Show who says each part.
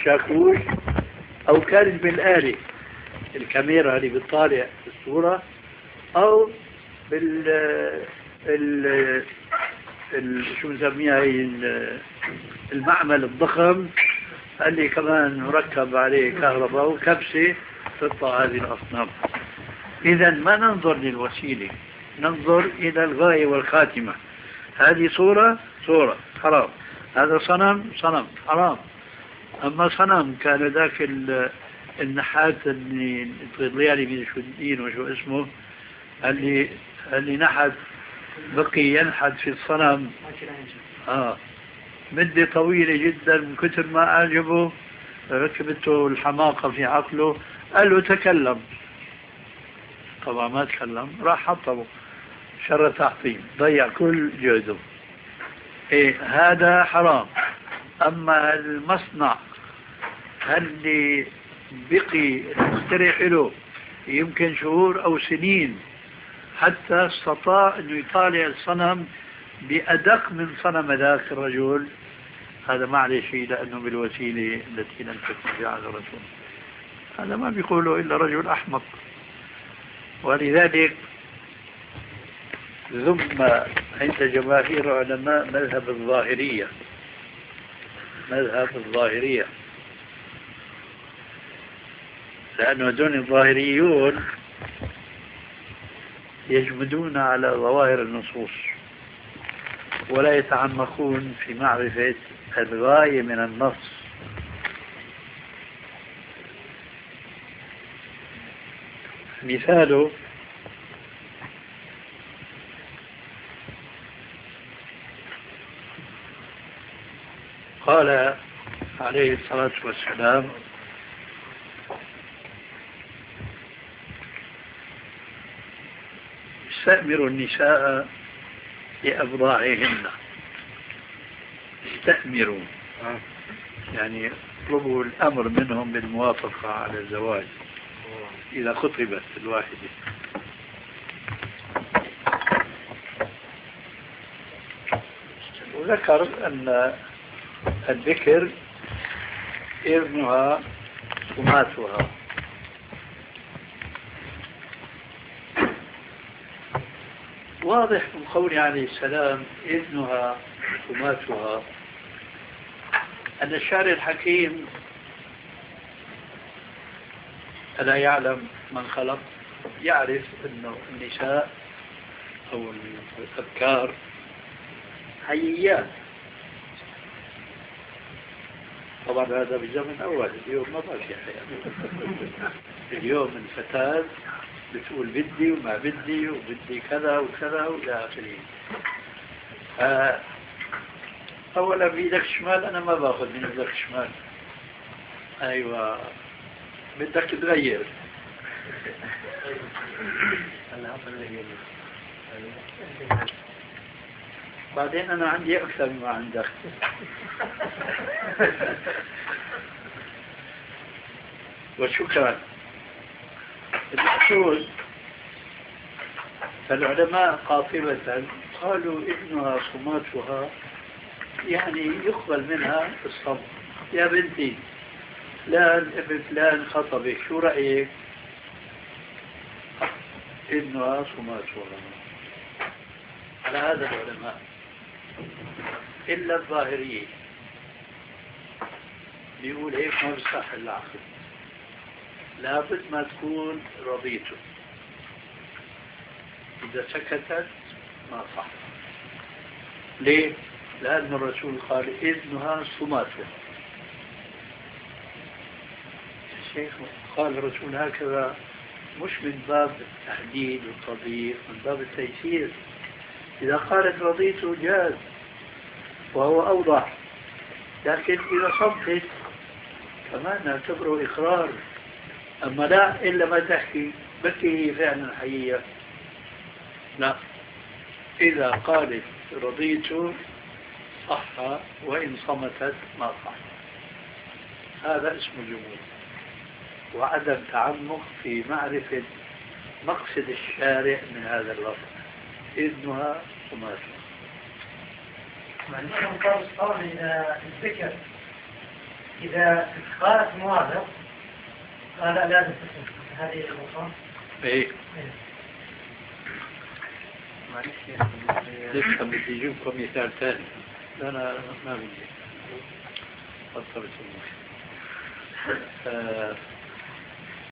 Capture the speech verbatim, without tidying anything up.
Speaker 1: بالشاكوش أو كانت بالآلة الكاميرا اللي بتطالع الصورة أو بال ال... ال... شو بنسميها هي المعمل الضخم اللي كمان مركب عليه كهرباء وكبسة تطلع هذه الأصنام. إذا ما ننظر للوسيلة، ننظر إلى الغاية والخاتمة. هذه صورة صورة حرام، هذا صنم صنم حرام. أما صنم كان ذاك النحات اللي الطلياني من شو الدين وشو اسمه اللي اللي نحت بقي ينحت في الصنم آه مدة طويلة جدا، من كثر ما أعجبه ركبته الحماقة في عقله قال له تكلم. طبعا ما تكلم، راح حطمه شر تحطيم، ضيع كل جهده. إيه هذا حرام. أما المصنع اللي بقي المخترع له يمكن شهور أو سنين حتى استطاع أنه يطالع الصنم بأدق من صنم ذاك الرجل، هذا ما عليه شيء لأنه بالوسيلة التي لم تكن في عهد الرسول. هذا ما بيقوله إلا رجل أحمق. ولذلك ذم عند جماهير علماء مذهب الظاهرية، مذهب الظاهرية، لأنه دون الظاهريون يجمدون على ظواهر النصوص ولا يتعمقون في معرفة الغاية من النص. مثاله قال عليه الصلاة والسلام استأمروا النساء بأبضاعهن. استأمروا يعني اطلبوا الأمر منهم بالموافقة على الزواج إذا خطبت الواحدة. وذكر أن الذكر إذنها وماتها. واضح من قوله عليه السلام إذنها وماتها أن الشاعر الحكيم ألا يعلم من خلق، يعرف أن النساء أو الأبكار حييات. طبعا هذا بالزمن الأول، اليوم ما بقى في حياة. اليوم الفتاة بتقول بدي وما بدي وبدي كذا وكذا وإلى آخره. أولا بإيدك الشمال أنا ما باخذ من إيدك الشمال. أيوة بدك تغير. بعدين أنا عندي أكثر مما عندك. وشكرا. المقصود فالعلماء قاطبة قالوا ابنها صماتها يعني يقبل منها الصبر. يا بنتي فلان ابن فلان خطبك، شو رأيك؟ ابنها صماتها. على هذا العلماء إلا الظاهرية بيقول هيك ما بصح العقل، لابد ما تكون رضيته. إذا سكتت ما صح. ليه؟ لأن الرسول قال إذنها صماتها. الشيخ قال الرسول هكذا مش من باب التحديد والتضييق، من باب التيسير. إذا قالت رضيته جاز وهو أوضح، لكن إذا صدقت كمان نعتبره إقرار. أما لا إلا ما تحكي بكي هي فعلا حقيقية. لا، إذا قالت رضيت صح وإن صمتت ما صح. هذا اسم الجمود وعدم تعمق في معرفة مقصد الشارع من هذا اللفظ. إذنها صماتها.
Speaker 2: معناه مقابل طبعا إذا الذكر إذا قالت موافق قال لا لازم تكون هذه النقطة.
Speaker 1: إيه. لسه بدي أجيبكم مثال ثاني. أنا ما بدي. أصبر